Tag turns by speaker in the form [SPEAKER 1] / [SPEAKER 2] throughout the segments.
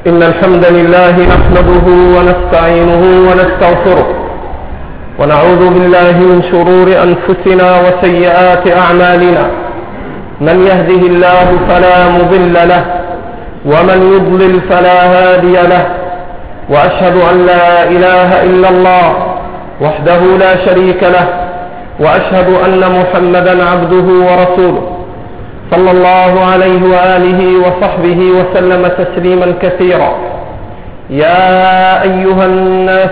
[SPEAKER 1] إن الحمد لله نحمده ونستعينه ونستغفره ونعوذ بالله من شرور أنفسنا وسيئات أعمالنا. من يهده الله فلا مضل له ومن يضلل فلا هادي له، وأشهد أن لا إله إلا الله وحده لا شريك له، وأشهد أن محمدا عبده ورسوله صلى الله عليه وآله وصحبه وسلم تسليما كثيرا. يا أيها الناس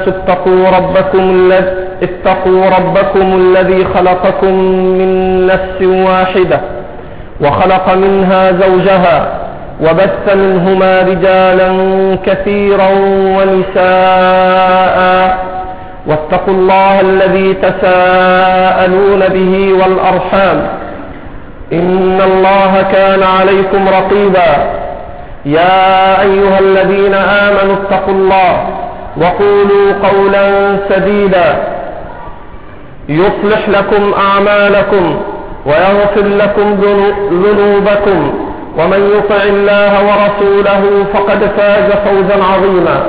[SPEAKER 1] اتقوا ربكم الذي خلقكم من نفس واحدة وخلق منها زوجها وبث منهما رجالا كثيرا ونساء، واتقوا الله الذي تساءلون به والأرحام إن الله كان عليكم رقيبا. يا أيها الذين آمنوا اتقوا الله وقولوا قولا سديدا يصلح لكم أعمالكم ويغفر لكم ذنوبكم، ومن يطع الله ورسوله فقد فاز فوزا عظيما.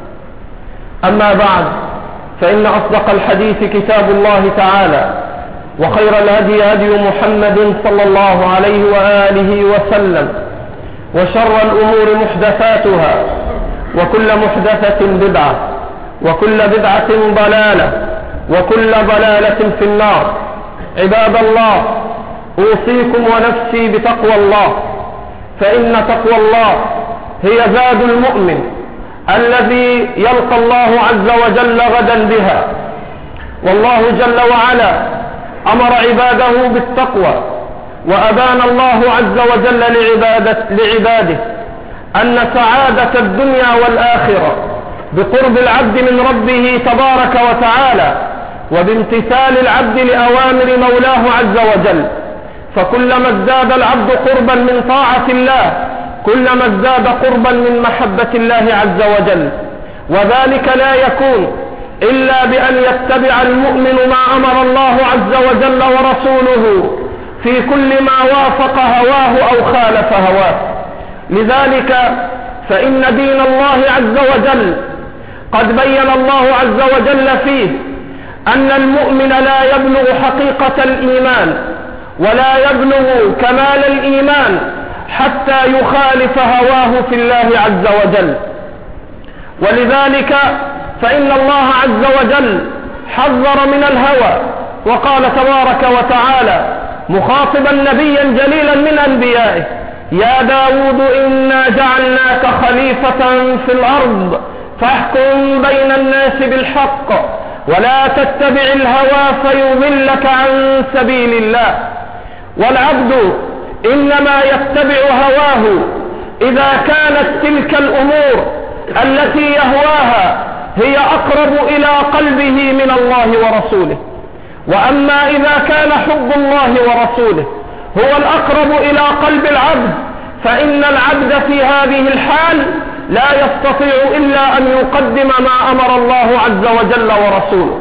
[SPEAKER 1] أما بعد، فإن أصدق الحديث كتاب الله تعالى، وخير الهدي هدي محمد صلى الله عليه وآله وسلم، وشر الأمور محدثاتها، وكل محدثة بدعة، وكل بدعة ضلالة، وكل ضلالة في النار. عباد الله، أوصيكم ونفسي بتقوى الله، فإن تقوى الله هي زاد المؤمن الذي يلقى الله عز وجل غدا بها. والله جل وعلا أمر عباده بالتقوى، وأبان الله عز وجل لعباده أن سعادة الدنيا والآخرة بقرب العبد من ربه تبارك وتعالى، وبامتثال العبد لأوامر مولاه عز وجل. فكلما ازداد العبد قربا من طاعة الله كلما ازداد قربا من محبة الله عز وجل، وذلك لا يكون إلا بأن يتبع المؤمن ما أمر الله عز وجل ورسوله في كل ما وافق هواه أو خالف هواه. لذلك فإن دين الله عز وجل قد بين الله عز وجل فيه أن المؤمن لا يبلغ حقيقة الإيمان ولا يبلغ كمال الإيمان حتى يخالف هواه في الله عز وجل. ولذلك فإن الله عز وجل حذر من الهوى، وقال تبارك وتعالى مخاطبا نبيا جليلا من أنبيائه: يا داود إنا جعلناك خليفة في الأرض فاحكم بين الناس بالحق ولا تتبع الهوى فيضلك عن سبيل الله. والعبد إنما يتبع هواه إذا كانت تلك الأمور التي يهواها هي أقرب إلى قلبه من الله ورسوله. وأما إذا كان حب الله ورسوله هو الأقرب إلى قلب العبد، فإن العبد في هذه الحال لا يستطيع إلا أن يقدم ما أمر الله عز وجل ورسوله.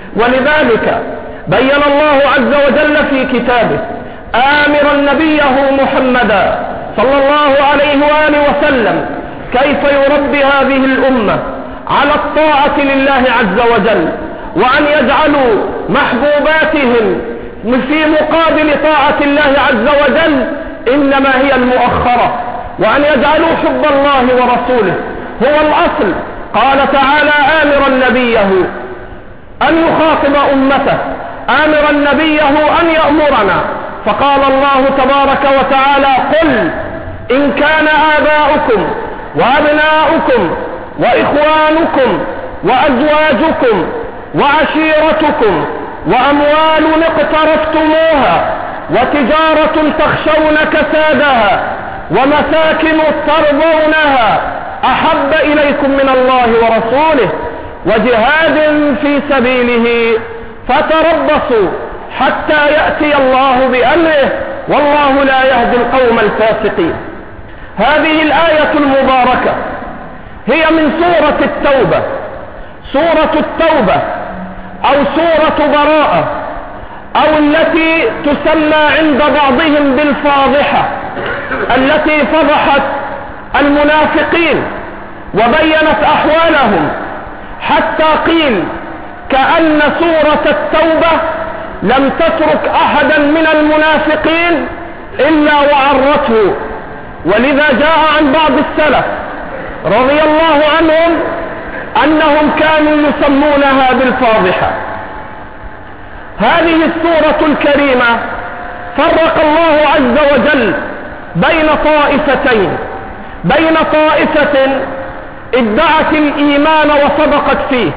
[SPEAKER 1] ولذلك بين الله عز وجل في كتابه آمرا نبيه محمدا صلى الله عليه وآله وسلم كيف يربي هذه الأمة على الطاعة لله عز وجل، وأن يجعلوا محبوباتهم في مقابل طاعة الله عز وجل إنما هي المؤخرة، وأن يجعلوا حب الله ورسوله هو الأصل. قال تعالى آمرا نبيه أن يخاطب أمته، آمرا نبيه أن يأمرنا، فقال الله تبارك وتعالى: قل إن كان آباؤكم وأبناؤكم وإخوانكم وأزواجكم وعشيرتكم وأموال اقترفتموها وتجارة تخشون كسادها ومساكن ترضونها أحب إليكم من الله ورسوله وجهاد في سبيله فتربصوا حتى يأتي الله بأمره والله لا يهدي القوم الفاسقين. هذه الآية المباركة هي من سورة التوبة. سورة التوبة أو سورة براءة أو التي تسمى عند بعضهم بالفاضحة، التي فضحت المنافقين وبينت أحوالهم، حتى قيل كأن سورة التوبة لم تترك أحدا من المنافقين إلا وعرته. ولذا جاء عن بعض السلف رضي الله عنهم أنهم كانوا يسمونها بالفاضحة. هذه السورة الكريمة فرق الله عز وجل بين طائفتين، بين طائفة ادعت الإيمان وصدقت فيه،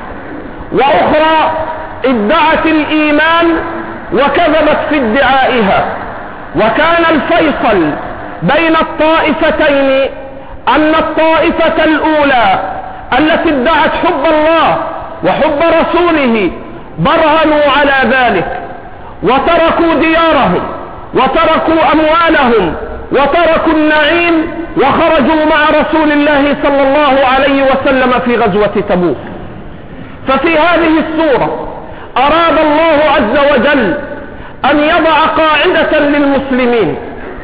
[SPEAKER 1] وأخرى ادعت الإيمان وكذبت في ادعائها. وكان الفيصل بين الطائفتين أن الطائفة الأولى التي ادعت حب الله وحب رسوله برهنوا على ذلك، وتركوا ديارهم وتركوا أموالهم وتركوا النعيم وخرجوا مع رسول الله صلى الله عليه وسلم في غزوة تبوك. ففي هذه السورة أراد الله عز وجل أن يضع قاعدة للمسلمين: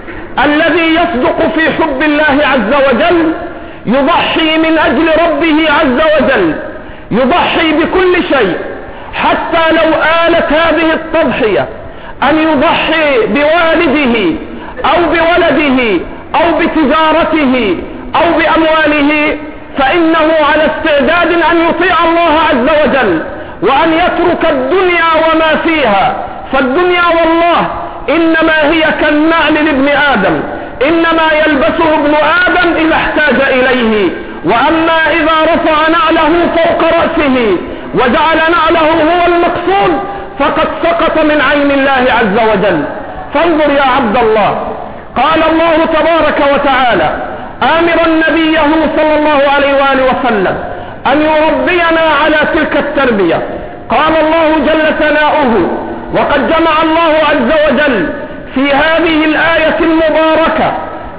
[SPEAKER 1] الذي يصدق في حب الله عز وجل يضحي من أجل ربه عز وجل، يضحي بكل شيء، حتى لو آلت هذه التضحية أن يضحي بوالده أو بولده أو بتجارته أو بأمواله، فإنه على استعداد أن يطيع الله عز وجل وأن يترك الدنيا وما فيها. فالدنيا والله إنما هي كالنعل لابن آدم، إنما يلبسه ابن آدم إذا احتاج إليه، وأما إذا رفع نعله فوق رأسه وجعل نعله هو المقصود فقد سقط من عين الله عز وجل. فانظر يا عبد الله، قال الله تبارك وتعالى آمرا نبيه صلى الله عليه وآله وسلم أن يربينا على تلك التربية. قال الله جل ثناؤه: وقد جمع الله عز وجل في هذه الآية المباركة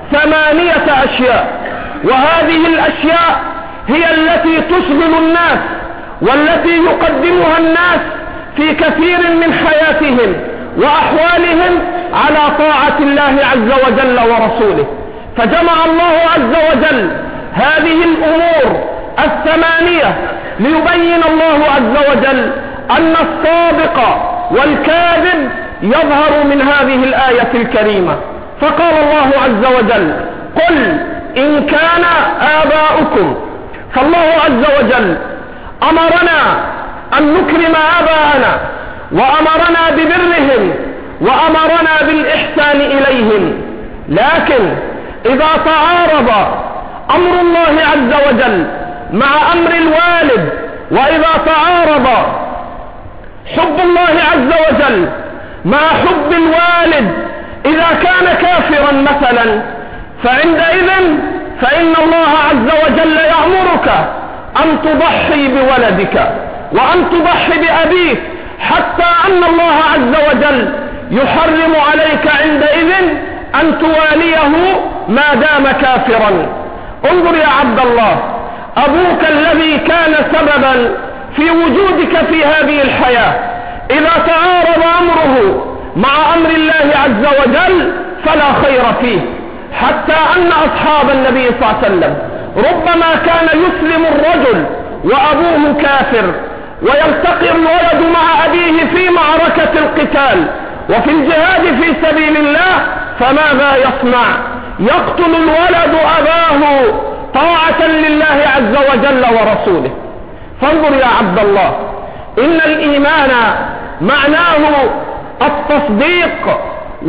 [SPEAKER 1] 8 أشياء، وهذه الأشياء هي التي تشغل الناس والتي يقدمها الناس في كثير من حياتهم وأحوالهم على طاعة الله عز وجل ورسوله. فجمع الله عز وجل هذه الأمور 8 ليبين الله عز وجل أن الصادق والكاذب يظهر من هذه الآية الكريمة. فقال الله عز وجل: قل إن كان آباؤكم. فالله عز وجل أمرنا أن نكرم آباءنا، وأمرنا ببرهم، وأمرنا بالإحسان إليهم. لكن إذا تعارض أمر الله عز وجل مع أمر الوالد، وإذا تعارض حب الله عز وجل مع حب الوالد إذا كان كافرا مثلا، فعندئذ فإن الله عز وجل يأمرك أن تضحي بولدك وأن تضحي بأبيك، حتى أن الله عز وجل يحرم عليك عندئذ أن تواليه ما دام كافرا. انظر يا عبد الله، أبوك الذي كان سببا في وجودك في هذه الحياة إذا تعارض أمره مع أمر الله عز وجل فلا خير فيه. حتى أن أصحاب النبي صلى الله عليه وسلم ربما كان يسلم الرجل وأبوه كافر، ويلتقي الولد مع أبيه في معركة القتال وفي الجهاد في سبيل الله، فماذا يصنع؟ يقتل الولد أباه طاعة لله عز وجل ورسوله. فانظر يا عبد الله، إن الإيمان معناه التصديق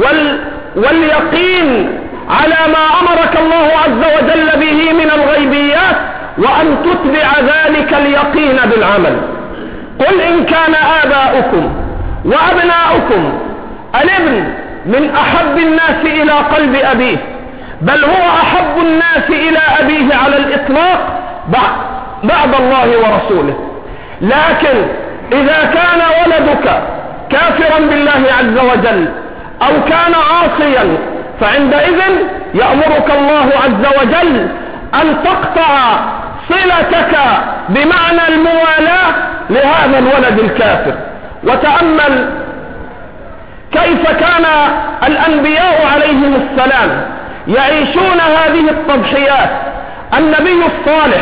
[SPEAKER 1] واليقين على ما أمرك الله عز وجل به من الغيبيات، وأن تتبع ذلك اليقين بالعمل. قل إن كان آباؤكم وأبناؤكم. الابن من أحب الناس إلى قلب أبيه، بل هو أحب الناس إلى أبيه على الإطلاق بعد الله ورسوله. لكن إذا كان ولدك كافرا بالله عز وجل أو كان عاصيا، فعندئذ يأمرك الله عز وجل أن تقطع صلتك بمعنى الموالاة لهذا الولد الكافر. وتأمل كيف كان الأنبياء عليهم السلام يعيشون هذه التضحيات. النبي الصالح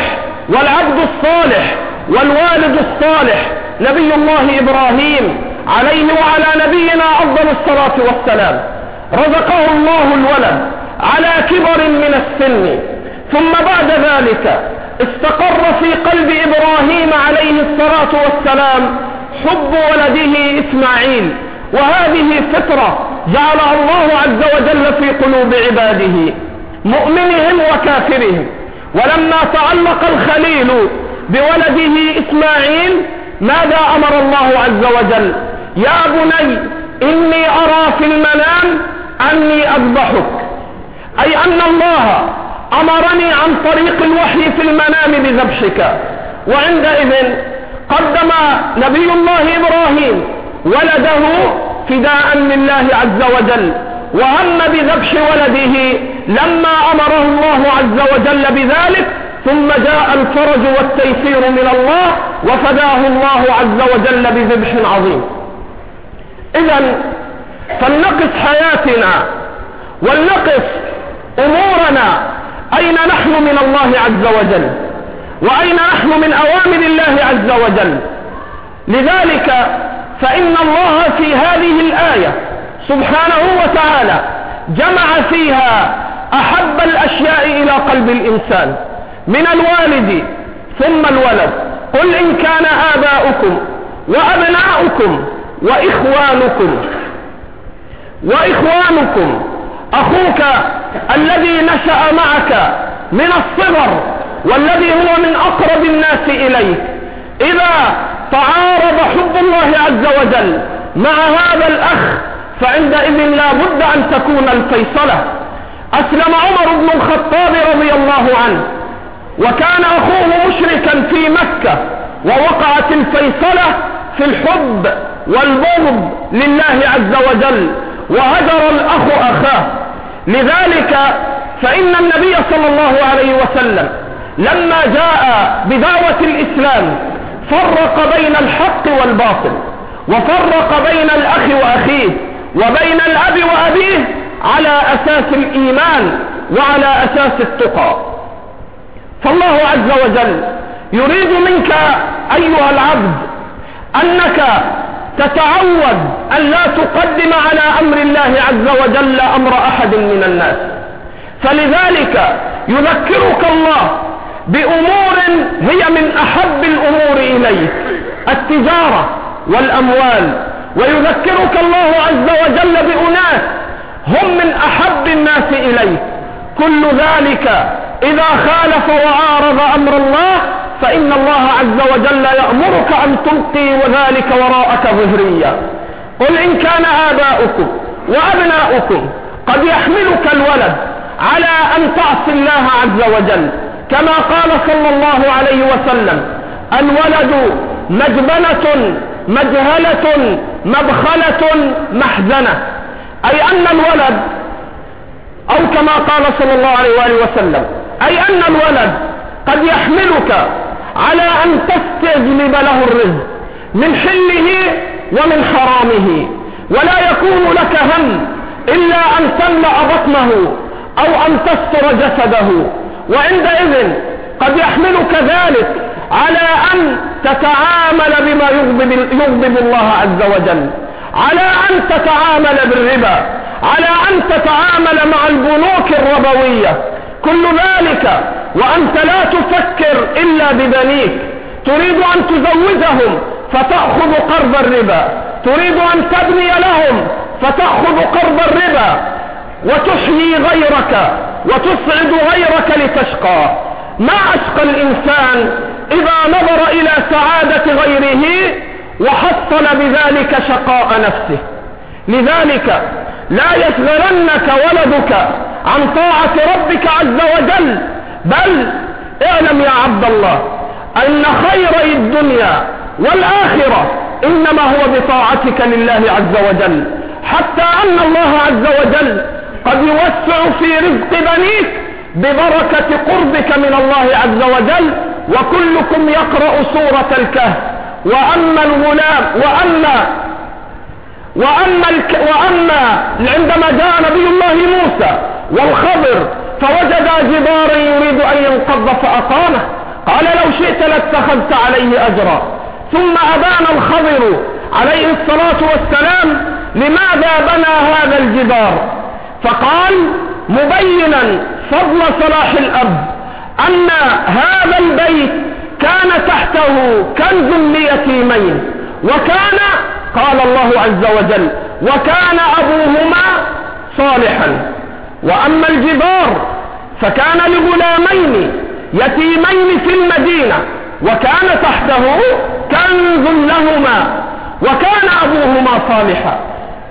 [SPEAKER 1] والعبد الصالح والوالد الصالح نبي الله إبراهيم عليه وعلى نبينا أفضل الصلاة والسلام رزقه الله الولد على كبر من السن، ثم بعد ذلك استقر في قلب إبراهيم عليه الصلاة والسلام حب ولده إسماعيل، وهذه فطرة جعلها الله عز وجل في قلوب عباده مؤمنهم وكافرهم. ولما تعلق الخليل بولده إسماعيل ماذا أمر الله عز وجل؟ يا بني إني أرى في المنام أني أذبحك، أي أن الله أمرني عن طريق الوحي في المنام بذبحك. وعندئذ قدم نبي الله إبراهيم ولده فداء لله عز وجل، وهم بذبح ولده لما أمره الله عز وجل بذلك، ثم جاء الفرج والتيسير من الله وفداه الله عز وجل بذبح عظيم. إذن فلنقص حياتنا ولنقص أمورنا أين نحن من الله عز وجل، وأين نحن من أوامر الله عز وجل. لذلك فإن الله في هذه الآية سبحانه وتعالى جمع فيها أحب الأشياء إلى قلب الإنسان من الوالد ثم الولد. قل إن كان آباؤكم وأبناؤكم وإخوانكم أخوك الذي نشأ معك من الصغر والذي هو من أقرب الناس إليك، إذا تعارض حب الله عز وجل مع هذا الأخ فعندئذ لا بد أن تكون الفيصلة. أسلم عمر بن الخطاب رضي الله عنه وكان أخوه مشركا في مكة، ووقعت الفيصلة في الحب والبغض لله عز وجل، وهجر الأخ أخاه. لذلك فإن النبي صلى الله عليه وسلم لما جاء بدعوة الإسلام فرق بين الحق والباطل، وفرق بين الأخ وأخيه، وبين الأب وأبيه على أساس الإيمان وعلى أساس التقى. فالله عز وجل يريد منك أيها العبد أنك تتعود أن لا تقدم على أمر الله عز وجل أمر أحد من الناس. فلذلك يذكرك الله بأمور هي من أحب الأمور إليك، التجارة والأموال، ويذكرك الله عز وجل بأناس هم من أحب الناس إليك. كل ذلك إذا خالف وعارض أمر الله فإن الله عز وجل يأمرك أن تلقي وذلك وراءك ظهريا. قل إن كان آباؤكم وأبناؤكم قد يحملك الولد على أن تعصي الله عز وجل، كما قال صلى الله عليه وسلم: الولد مجبنة مجهلة مبخلة محزنة، أي أن الولد، أو كما قال صلى الله عليه وآله وسلم، أي أن الولد قد يحملك على أن تستجلب له الرزق من حله ومن حرامه، ولا يكون لك هم إلا أن تملأ بطنه أو أن تستر جسده. وعندئذ قد يحملك ذلك على أن تتعامل بما يغضب الله عز وجل، على أن تتعامل بالربا، على أن تتعامل مع البنوك الربوية، كل ذلك وأنت لا تفكر إلا ببنيك. تريد أن تزوجهم فتأخذ قرض الربا، تريد أن تبني لهم فتأخذ قرض الربا، وتحيي غيرك وتسعد غيرك لتشقى. ما أشقى الإنسان إذا نظر إلى سعادة غيره وحصل بذلك شقاء نفسه. لذلك لا يشغلنك ولدك عن طاعة ربك عز وجل، بل اعلم يا عبد الله أن خير الدنيا والآخرة إنما هو بطاعتك لله عز وجل، حتى أن الله عز وجل قد يوسع في رزق بنيك ببركة قربك من الله عز وجل. وكلكم يقرأ سورة الكهف: وأما الغلام وأما عندما جاء نبي الله موسى والخضر فوجد جدارا يريد أن ينقض فأقامه، قال لو شئت لاتخذت عليه أجرا. ثم أبان الخضر عليه الصلاة والسلام لماذا بنى هذا الجدار، فقال مبينا فضل صلاح الأب أن هذا البيت كان تحته كنز ليتيمين، وكان قال الله عز وجل وكان أبوهما صالحا. وأما الجدار فكان لغلامين يتيمين في المدينة وكان تحته كنز لهما وكان أبوهما صالحا،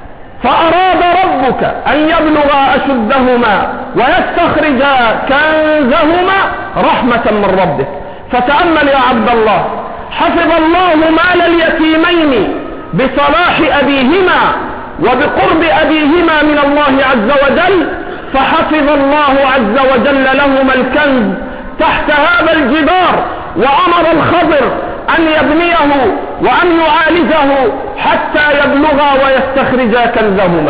[SPEAKER 1] فأراد ربك أن يبلغا أشدهما ويستخرجا كنزهما رحمة من ربك. فتأمل يا عبد الله، حفظ الله مال اليتيمين بصلاح أبيهما وبقرب أبيهما من الله عز وجل، فحفظ الله عز وجل لهما الكنز تحت هذا الجدار، وأمر الخضر أن يبنيه وأن يعالجه حتى يبلغا ويستخرجا كنزهما.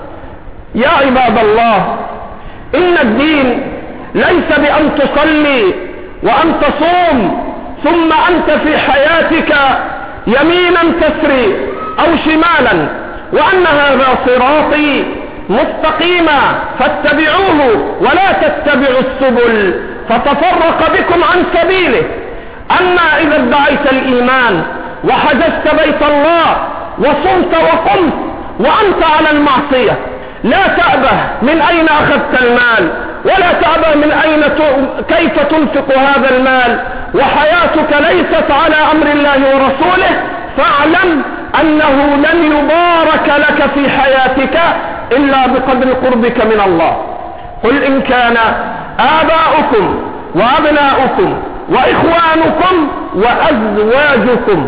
[SPEAKER 1] يا عباد الله، إن الدين ليس بأن تصلي وأن تصوم ثم أنت في حياتك يمينا تسري أو شمالا، وأن هذا صراطي مستقيما فاتبعوه ولا تتبعوا السبل فتفرق بكم عن سبيله. أما إذا ادعيت الإيمان وحجزت بيت الله وصمت وقمت وأنت على المعصية، لا تأبه من أين أخذت المال، ولا تأبه من أين كيف تنفق هذا المال، وحياتك ليست على أمر الله ورسوله، فاعلم أنه لن يبارك لك في حياتك إلا بقدر قربك من الله. قل إن كان آباؤكم وأبناؤكم وإخوانكم وأزواجكم.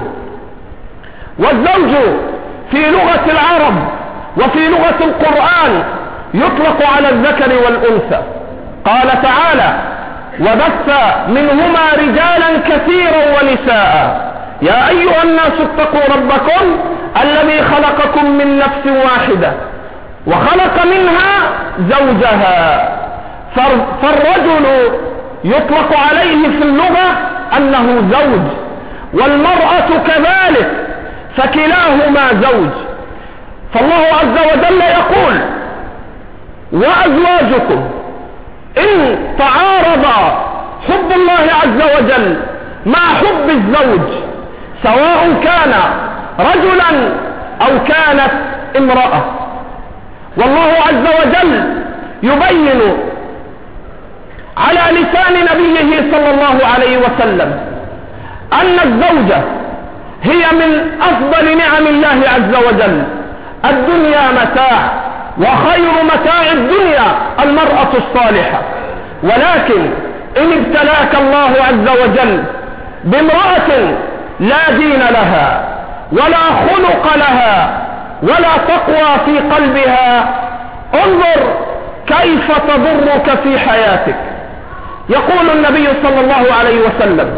[SPEAKER 1] والزوج في لغة العرب وفي لغة القرآن يطلق على الذكر والأنثى. قال تعالى وبث منهما رجالا كثيرا ونساء يا أيها الناس اتقوا ربكم الذي خلقكم من نفس واحدة وخلق منها زوجها. فالرجل يطلق عليه في اللغة أنه زوج، والمرأة كذلك، فكلاهما زوج. فالله عز وجل يقول وأزواجكم إن تعارض حب الله عز وجل مع حب الزوج سواء كان رجلا أو كانت امرأة. والله عز وجل يبين على لسان نبيه صلى الله عليه وسلم أن الزوجة هي من أفضل نعم الله عز وجل. الدنيا متاع، وخير متاع الدنيا المرأة الصالحة، ولكن إن ابتلاك الله عز وجل بامرأة لا دين لها ولا خلق لها ولا تقوى في قلبها، انظر كيف تضرك في حياتك. يقول النبي صلى الله عليه وسلم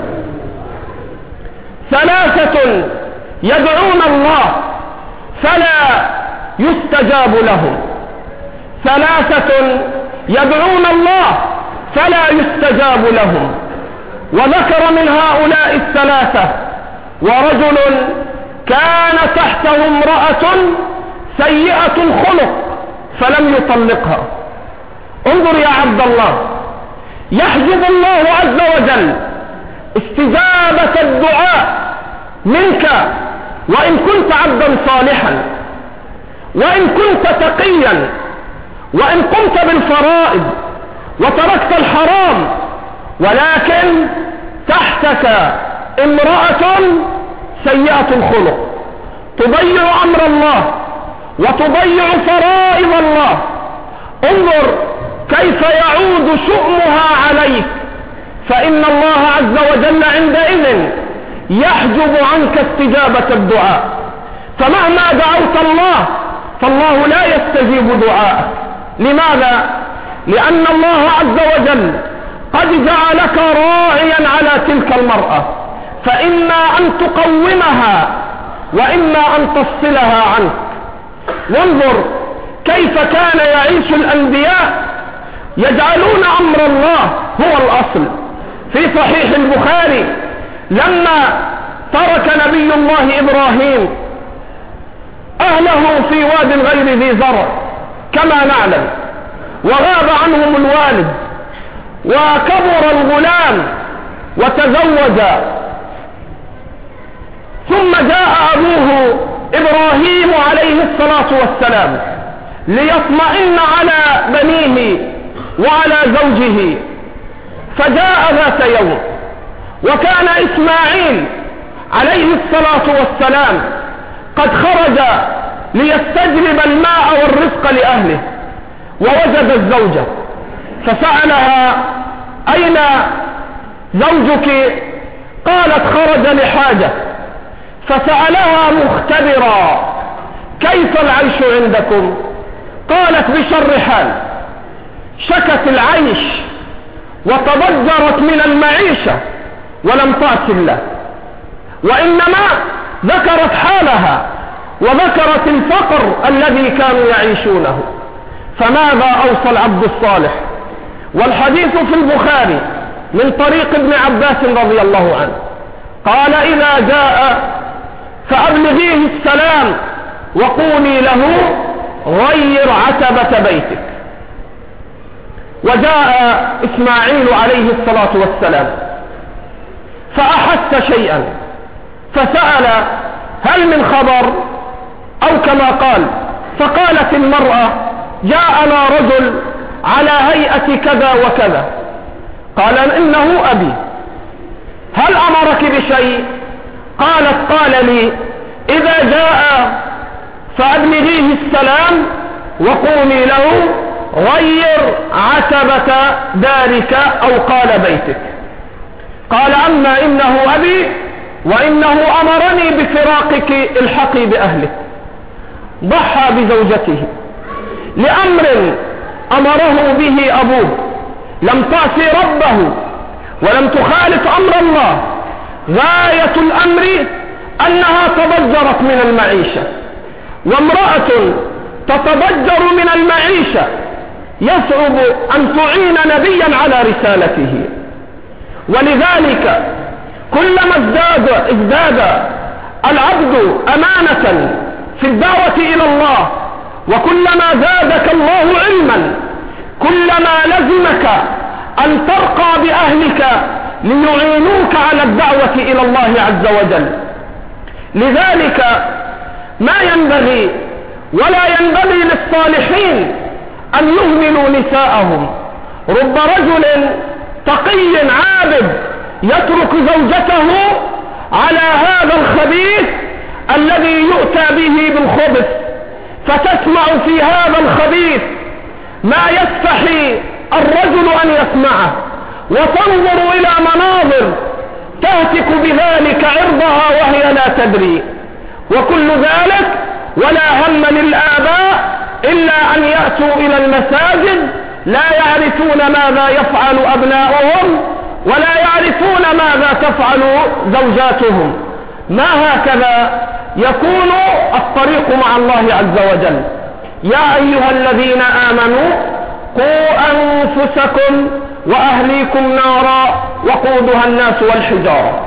[SPEAKER 1] ثلاثة يدعون الله فلا يستجاب لهم، ثلاثة يدعون الله فلا يستجاب لهم. وذكر من هؤلاء الثلاثة ورجل كان تحته امرأة سيئة الخلق فلم يطلقها. انظر يا عبد الله، يحجب الله عز وجل استجابة الدعاء منك وإن كنت عبدا صالحا، وإن كنت تقيا، وإن قمت بالفرائض وتركت الحرام، ولكن تحتك امرأة سيئة الخلق تضيع أمر الله وتضيع فرائض الله. انظر كيف يعود شؤمها عليك، فإن الله عز وجل عندئذ يحجب عنك استجابة الدعاء. فمهما دعوت الله فالله لا يستجيب دعاءك. لماذا؟ لأن الله عز وجل قد جعلك راعيا على تلك المرأة، فإما أن تقومها وإما أن تفصلها عنك. وانظر كيف كان يعيش الأنبياء، يجعلون أمر الله هو الأصل، في صحيح البخاري لما ترك نبي الله إبراهيم أهله في واد غير ذي زرع كما نعلم، وغاب عنهم الوالد، وكبر الغلام وتزوج، ثم جاء أبوه إبراهيم عليه الصلاة والسلام ليطمئن على بنيه وعلى زوجه، فجاء ذات يوم وكان إسماعيل عليه الصلاة والسلام قد خرج ليستجلب الماء والرزق لأهله، ووجد الزوجة فسألها: أين زوجك؟ قالت: خرج لحاجة. فسألها مختبرا: كيف العيش عندكم؟ قالت: بشر حال، شكت العيش وتضجرت من المعيشة ولم تعص الله، وإنما ذكرت حالها وذكرت الفقر الذي كانوا يعيشونه. فماذا أوصى العبد الصالح؟ والحديث في البخاري من طريق ابن عباس رضي الله عنه قال: إذا جاء فأبلغيه السلام وقولي له: غير عتبة بيتك. وجاء إسماعيل عليه الصلاة والسلام فأحس شيئا فسأل: هل من خبر؟ أو كما قال. فقالت المرأة: جاءنا رجل على هيئة كذا وكذا. قال: إنه أبي. هل أمرك بشيء؟ قالت: قال لي: إذا جاء فأبلغيه السلام وقومي له: غير عتبة دارك أو قال بيتك. قال: أما إنه أبي وإنه أمرني بفراقك، الحقي بأهلك. ضحى بزوجته لأمر أمره به أبوه، لم تعصي ربه ولم تخالف أمر الله. غاية الأمر أنها تضجرت من المعيشة، وامرأة تتضجر من المعيشة يصعب أن تعين نبيا على رسالته. ولذلك كلما ازداد العبد أمانة في الدعوة إلى الله، وكلما زادك الله علما، كلما لزمك أن ترقى بأهلك ليعينوك على الدعوة إلى الله عز وجل. لذلك ما ينبغي ولا ينبغي للصالحين أن يهملوا نساءهم. رب رجل تقي عابد يترك زوجته على هذا الخبيث الذي يؤتى به بالخبث، فتسمع في هذا الخبيث ما يستحي الرجل أن يسمعه، وتنظر إلى مناظر تهتك بذلك عرضها وهي لا تدري. وكل ذلك ولا هم للآباء إلا أن يأتوا إلى المساجد لا يعرفون ماذا يفعل أبناؤهم ولا يعرفون ماذا تفعل زوجاتهم. ما هكذا يكون الطريق مع الله عز وجل. يا أيها الذين آمنوا قوا أنفسكم وأهليكم نارا وقودها الناس والحجارة.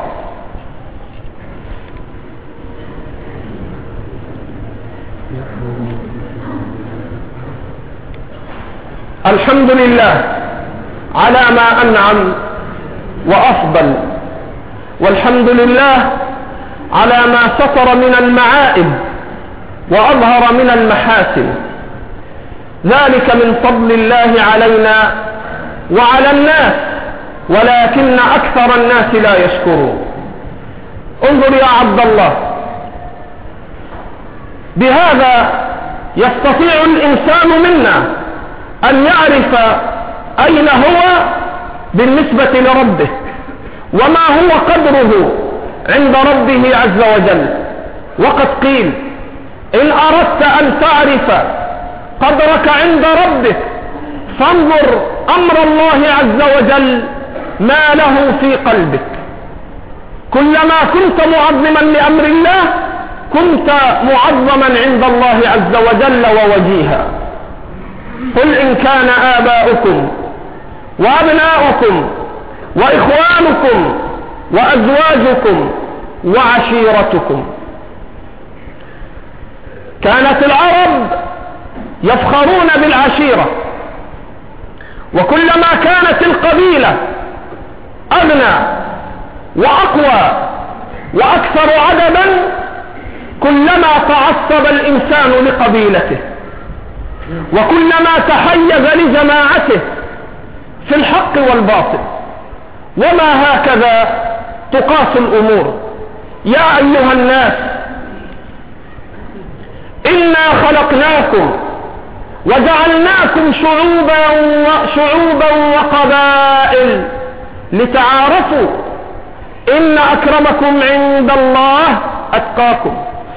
[SPEAKER 1] الحمد لله على ما أنعم وأفضل، والحمد لله على ما ستر من المعائب وأظهر من المحاسن. ذلك من فضل الله علينا وعلى الناس، ولكن أكثر الناس لا يشكرون. انظر يا عبد الله، بهذا يستطيع الإنسان منا أن يعرف أين هو بالنسبة لربه، وما هو قدره عند ربه عز وجل. وقد قيل: إن أردت أن تعرف قدرك عند ربك فانظر أمر الله عز وجل ما له في قلبك. كلما كنت معظما لأمر الله كنت معظما عند الله عز وجل ووجيها. قل إن كان آباؤكم وأبناؤكم وإخوانكم وأزواجكم وعشيرتكم. كانت العرب يفخرون بالعشيرة، وكلما كانت القبيلة أغنى وأقوى وأكثر عددا كلما تعصب الإنسان لقبيلته، وكلما تحيز لجماعته في الحق والباطل. وما هكذا تقاس الأمور. يا أيها الناس إنا خلقناكم وجعلناكم شعوبا وقبائل لتعارفوا إن أكرمكم عند الله أتقاكم.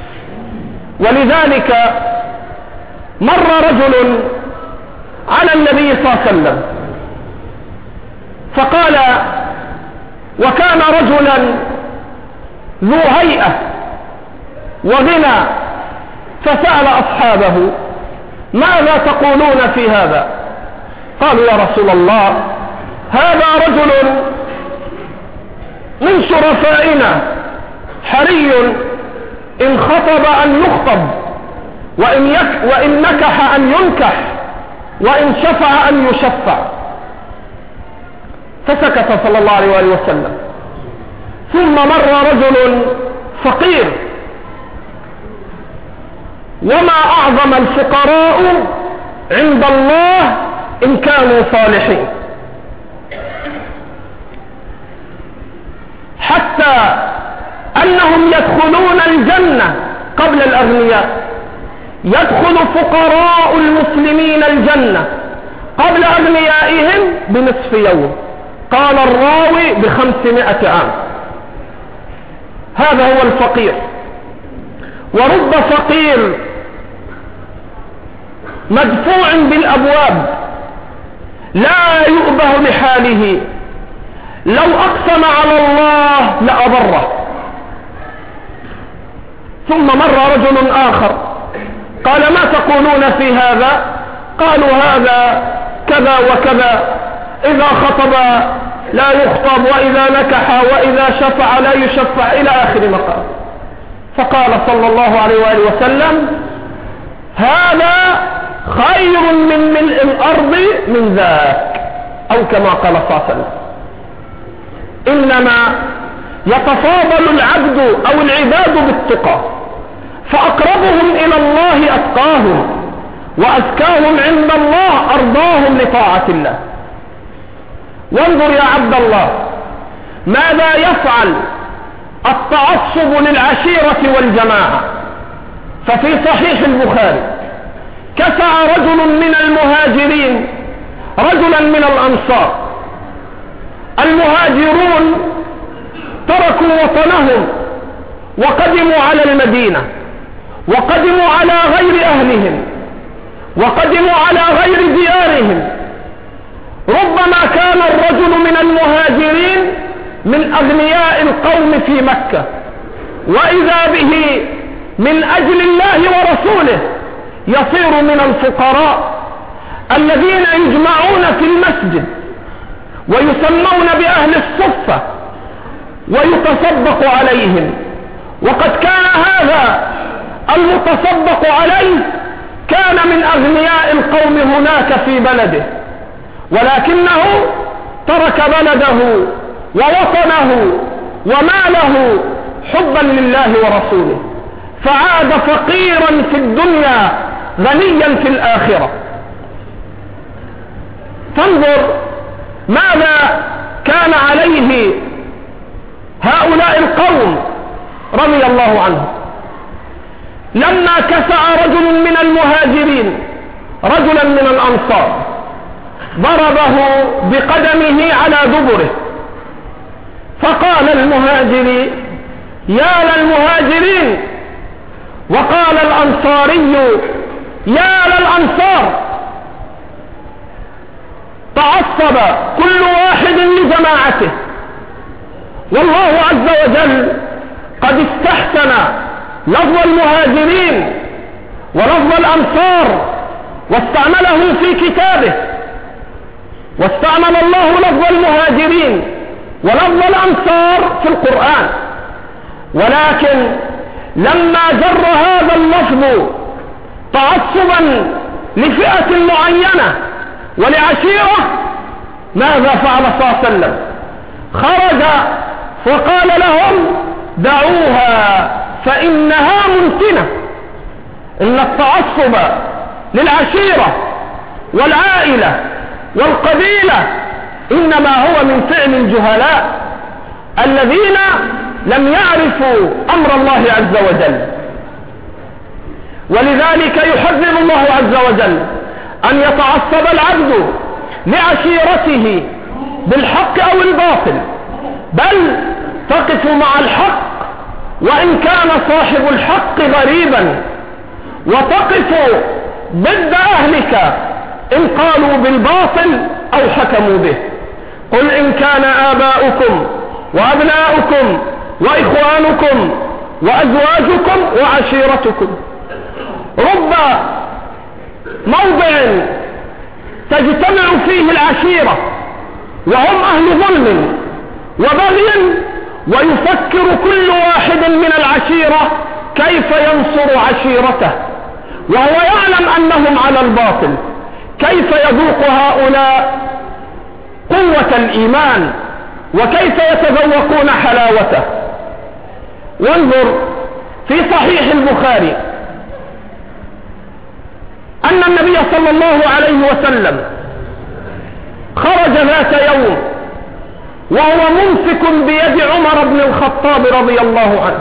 [SPEAKER 1] ولذلك مر رجل على النبي صلى الله عليه وسلم فقال، وكان رجلا ذو هيئة وغنى، فسأل أصحابه ماذا تقولون في هذا؟ قالوا يا رسول الله هذا رجل من شرفائنا، حري إن خطب أن يخطب، وإن نكح أن ينكح، وإن شفع أن يشفع. فسكت صلى الله عليه وآله وسلم. ثم مر رجل فقير، وما أعظم الفقراء عند الله إن كانوا صالحين، حتى أنهم يدخلون الجنة قبل الأغنياء. يدخل فقراء المسلمين الجنة قبل أغنيائهم بنصف يوم، قال الراوي ب500 عام. هذا هو الفقير. ورب فقير مدفوع بالأبواب لا يؤبه لحاله، لو أقسم على الله لأبره. ثم مر رجل آخر قال ما تقولون في هذا؟ قالوا هذا كذا وكذا، إذا خطب لا يخطب، وإذا نكح وإذا شفع لا يشفع، إلى آخر مقام. فقال صلى الله عليه وآله وسلم هذا خير من ملء الأرض من ذاك، أو كما قال صلى الله عليه وسلم. إنما يتفاضل العبد أو العباد بالتقى، فأقربهم إلى الله أتقاهم، وأزكاهم عند الله أرضاهم لطاعة الله. وانظر يا عبد الله ماذا يفعل التعصب للعشيرة والجماعة. ففي صحيح البخاري كسع رجل من المهاجرين رجلا من الأنصار. المهاجرون تركوا وطنهم وقدموا على المدينة، وقدموا على غير أهلهم، وقدموا على غير ديارهم. ربما كان الرجل من المهاجرين من أغنياء القوم في مكة، وإذا به من أجل الله ورسوله يصير من الفقراء الذين يجمعون في المسجد ويسمون بأهل الصفة ويتصدق عليهم. وقد كان هذا المتصدق عليه كان من أغنياء القوم هناك في بلده، ولكنه ترك بلده ووطنه وماله حبا لله ورسوله، فعاد فقيرا في الدنيا غنيا في الآخرة. فانظر ماذا كان عليه هؤلاء القوم رضي الله عنهم. لما كسع رجل من المهاجرين رجلا من الأنصار ضربه بقدمه على دبره، فقال المهاجري يا للمهاجرين، وقال الأنصاري يا للأنصار. تعصب كل واحد لجماعته، والله عز وجل قد استحسن لفظ المهاجرين ولفظ الأنصار واستعمله في كتابه. واستعمل الله لفظ المهاجرين ولفظ الأنصار في القرآن، ولكن لما جر هذا اللفظ تعصبا لفئة معينة ولعشيرة، ماذا فعل صلى الله عليه وسلم؟ خرج وقال لهم دعوها فإنها منتنة. إن التعصب للعشيرة والعائلة والقبيلة إنما هو من فعل الجهلاء الذين لم يعرفوا أمر الله عز وجل. ولذلك يحذر الله عز وجل أن يتعصب العبد لعشيرته بالحق أو الباطل، بل تقف مع الحق وإن كان صاحب الحق غريبا، وتقف ضد أهلك إن قالوا بالباطل أو حكموا به. قل إن كان آباؤكم وأبناؤكم وإخوانكم وأزواجكم وعشيرتكم. رب موضع تجتمع فيه العشيرة وهم أهل ظلم وبغي، ويفكر كل واحد من العشيرة كيف ينصر عشيرته وهو يعلم أنهم على الباطل. كيف يذوق هؤلاء قوة الإيمان وكيف يتذوقون حلاوته؟ وانظر في صحيح البخاري أن النبي صلى الله عليه وسلم خرج ذات يوم وهو ممسك بيد عمر بن الخطاب رضي الله عنه،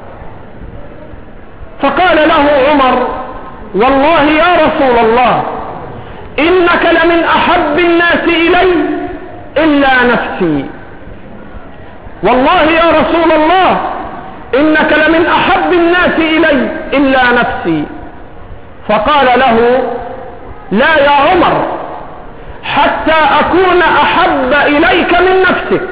[SPEAKER 1] فقال له عمر: والله يا رسول الله إنك لمن أحب الناس إلي إلا نفسي. والله يا رسول الله إنك لمن أحب الناس إلي إلا نفسي. فقال له: لا يا عمر، حتى أكون أحب إليك من نفسك.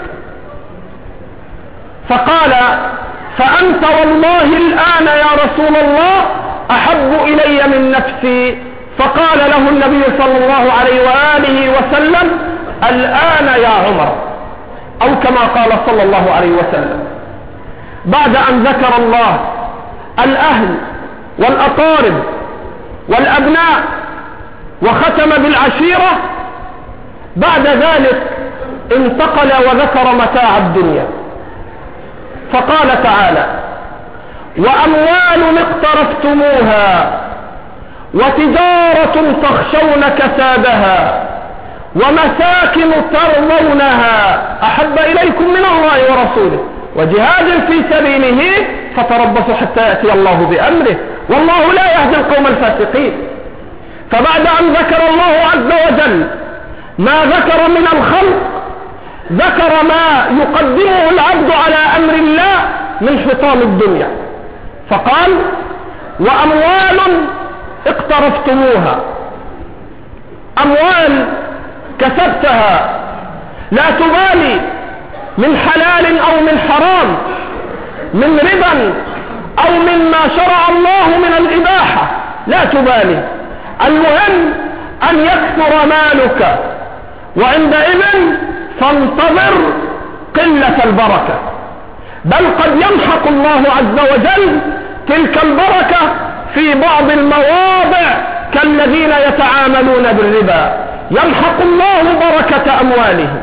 [SPEAKER 1] فقال: فأنت والله الآن يا رسول الله أحب إلي من نفسي. فقال له النبي صلى الله عليه وآله وسلم: الآن يا عمر، أو كما قال صلى الله عليه وسلم. بعد أن ذكر الله الأهل والأقارب والأبناء وختم بالعشيرة، بعد ذلك انتقل وذكر متاع الدنيا، فقال تعالى: وأموال اقترفتموها وتجارة تخشون كسادها ومساكن ترضونها أحب إليكم من الله ورسوله وجهاد في سبيله فتربصوا حتى يأتي الله بأمره والله لا يهدي القوم الفاسقين. فبعد أن ذكر الله عز وجل ما ذكر من الخلق، ذكر ما يقدمه العبد على أمر الله من حطام الدنيا، فقال: وأموال اقترفتموها. أموال كسبتها لا تبالي من حلال أو من حرام، من ربا أو مما شرع الله من الإباحة، لا تبالي، المهم أن يكثر مالك، وعندئذ فانتظر قلة البركة، بل قد يمحق الله عز وجل تلك البركة في بعض المواضع كالذين يتعاملون بالربا، يمحق الله بركة أموالهم.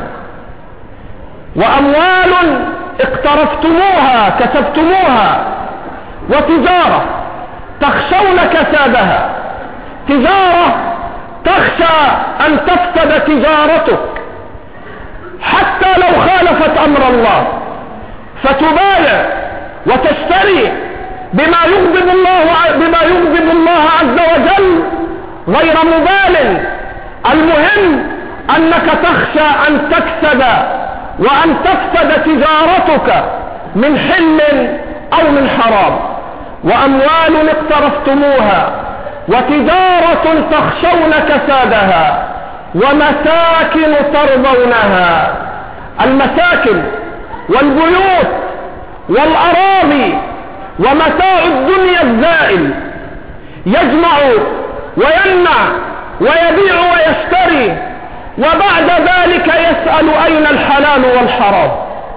[SPEAKER 1] وأموال اقترفتموها كسبتموها، وتجارة تخشون كسادها، تجارة تخشى أن تفسد تجارتك حتى لو خالفت أمر الله، فتبايع وتشتري بما يغضب الله عز وجل غير مبال. المهم أنك تخشى أن تكسب وأن تفسد تجارتك من حل أو من حرام. وأموال اقترفتموها وتجارة تخشون كسادها ومساكن ترضونها. المساكن والبيوت والأراضي ومتاع الدنيا الزائل، يجمع ويمنع ويبيع ويشتري، وبعد ذلك يسأل أين الحلال والحرام.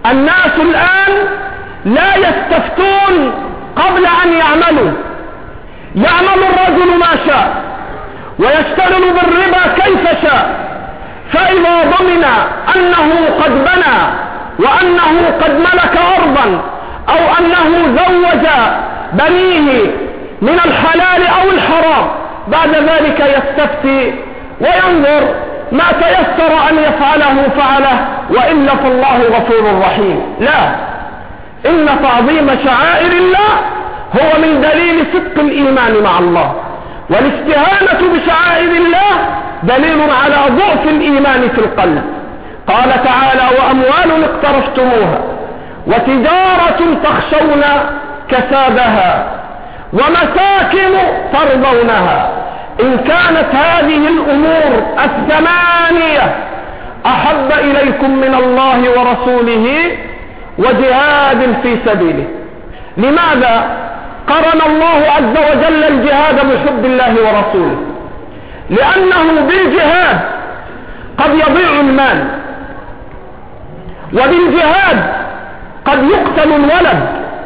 [SPEAKER 1] الناس الآن لا يستفتون قبل أن يعملوا. يعمل الرجل ما شاء ويشتغل بالربا كيف شاء، فإذا ضمن أنه قد بنى وأنه قد ملك أرضا أو أنه زوج بنيه من الحلال أو الحرام، بعد ذلك يستفتي وينظر ما تيسر أن يفعله فعله، وإلا فالله غفور رحيم. لا، إن تعظيم شعائر الله هو من دليل صدق الإيمان مع الله، والاستهانة بشعائر الله دليل على ضعف الإيمان في القلب. قال تعالى: وأموال اقترفتموها وتجارة تخشون كسادها ومساكن ترضونها، إن كانت هذه الأمور الثمانية أحب إليكم من الله ورسوله وجهاد في سبيله. لماذا قرن الله عز وجل الجهاد بحب الله ورسوله؟ لأنه بالجهاد قد يضيع المال، وبالجهاد قد يقتل الولد،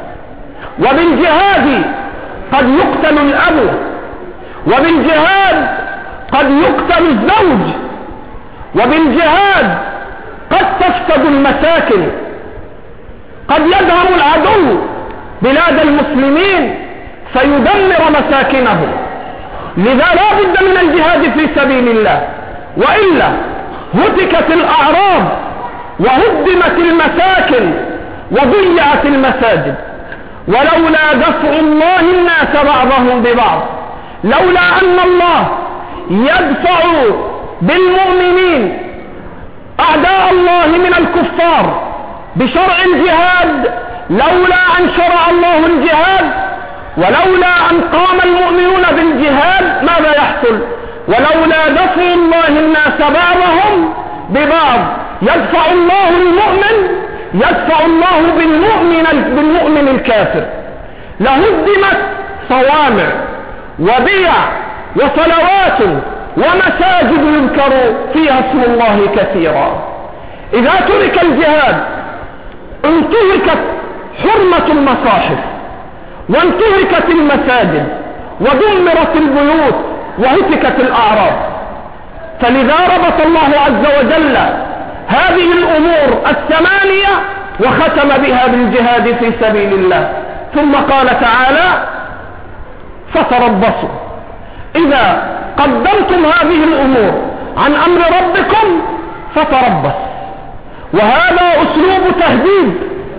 [SPEAKER 1] وبالجهاد قد يقتل الأب، وبالجهاد قد يقتل الزوج، وبالجهاد قد تفسد المساكن، قد يذهب العدو بلاد المسلمين فيدمر مساكنهم. لذا لا بد من الجهاد في سبيل الله، وإلا هتكت الأعراض وهدمت المساكن وضيعت المساجد. ولولا دفع الله الناس بعضهم ببعض، لولا أن الله يدفع بالمؤمنين أعداء الله من الكفار بشرع الجهاد، لولا أن شرع الله الجهاد ولولا أن قام المؤمنون بالجهاد ماذا يحصل؟ ولولا دفع الله الناس بعضهم ببعض يدفع الله المؤمن، يدفع الله بالمؤمن الكافر، لهدمت صوامع وبيع وصلوات ومساجد يذكر فيها اسم الله كثيرا. إذا ترك الجهاد انتهكت حرمة المصاحف وانتهكت المساجد ودمرت البيوت وهتكت الأعراض. فلذا ربط الله عز وجل هذه الأمور الثمانية وختم بها بالجهاد في سبيل الله، ثم قال تعالى: فتربصوا. إذا قدمتم هذه الأمور عن أمر ربكم فتربص، وهذا أسلوب تهديد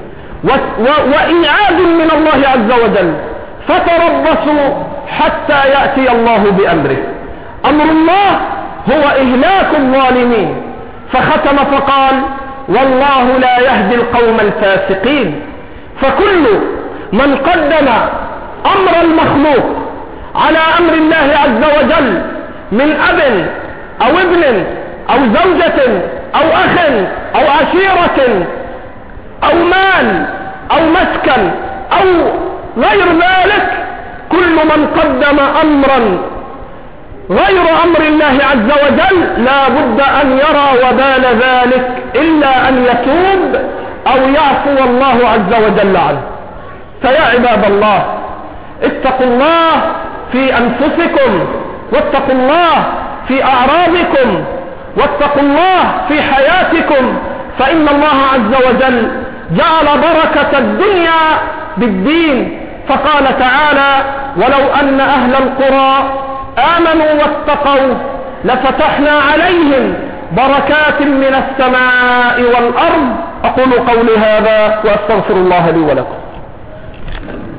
[SPEAKER 1] وإنعاد من الله عز وجل. فتربصوا حتى يأتي الله بأمره. أمر الله هو إهلاك الظالمين، فختم فقال: والله لا يهدي القوم الفاسقين. فكل من قدم أمر المخلوق على أمر الله عز وجل من أب أو ابن أو زوجة أو أخ أو عشيرة أو مال أو مسكن أو غير ذلك، كل من قدم أمرا غير أمر الله عز وجل لا بد أن يرى وبال ذلك إلا أن يتوب أو يعفو الله عز وجل عنه. فيا عباد الله، اتقوا الله في أنفسكم، واتقوا الله في أعراضكم، واتقوا الله في حياتكم، فإن الله عز وجل جعل بركة الدنيا بالدين. فقال تعالى: ولو أن أهل القرى آمنوا واتقوا لفتحنا عليهم بركات من السماء والأرض. أقول قولي هذا وأستغفر الله لي ولكم.